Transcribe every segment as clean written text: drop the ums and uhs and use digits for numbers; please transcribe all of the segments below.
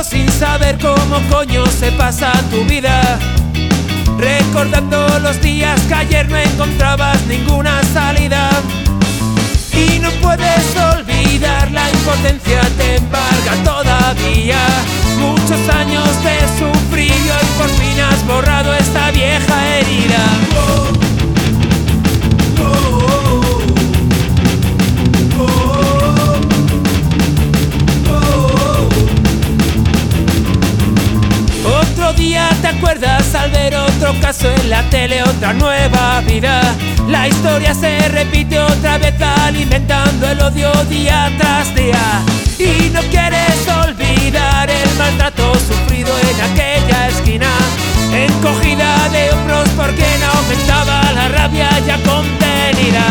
tiempo sin saber cómo coño se pasa tu vida, recordando los días que ayer no encontrabas ninguna salida. Y no puedes olvidar, la impotencia te embarga todavía. Muchos años de sufrir y hoy por fin has borrado esta vieja herida. Otro día te acuerdas al ver otro caso en la tele, otra nueva vida. La historia se repite otra vez alimentando el odio día tras día. Y no quieres olvidar el maltrato sufrido en aquella esquina, encogida de hombros porque no aumentaba la rabia ya contenida.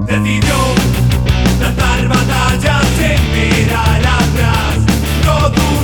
Decidió tratar batallas sin mirar atrás, no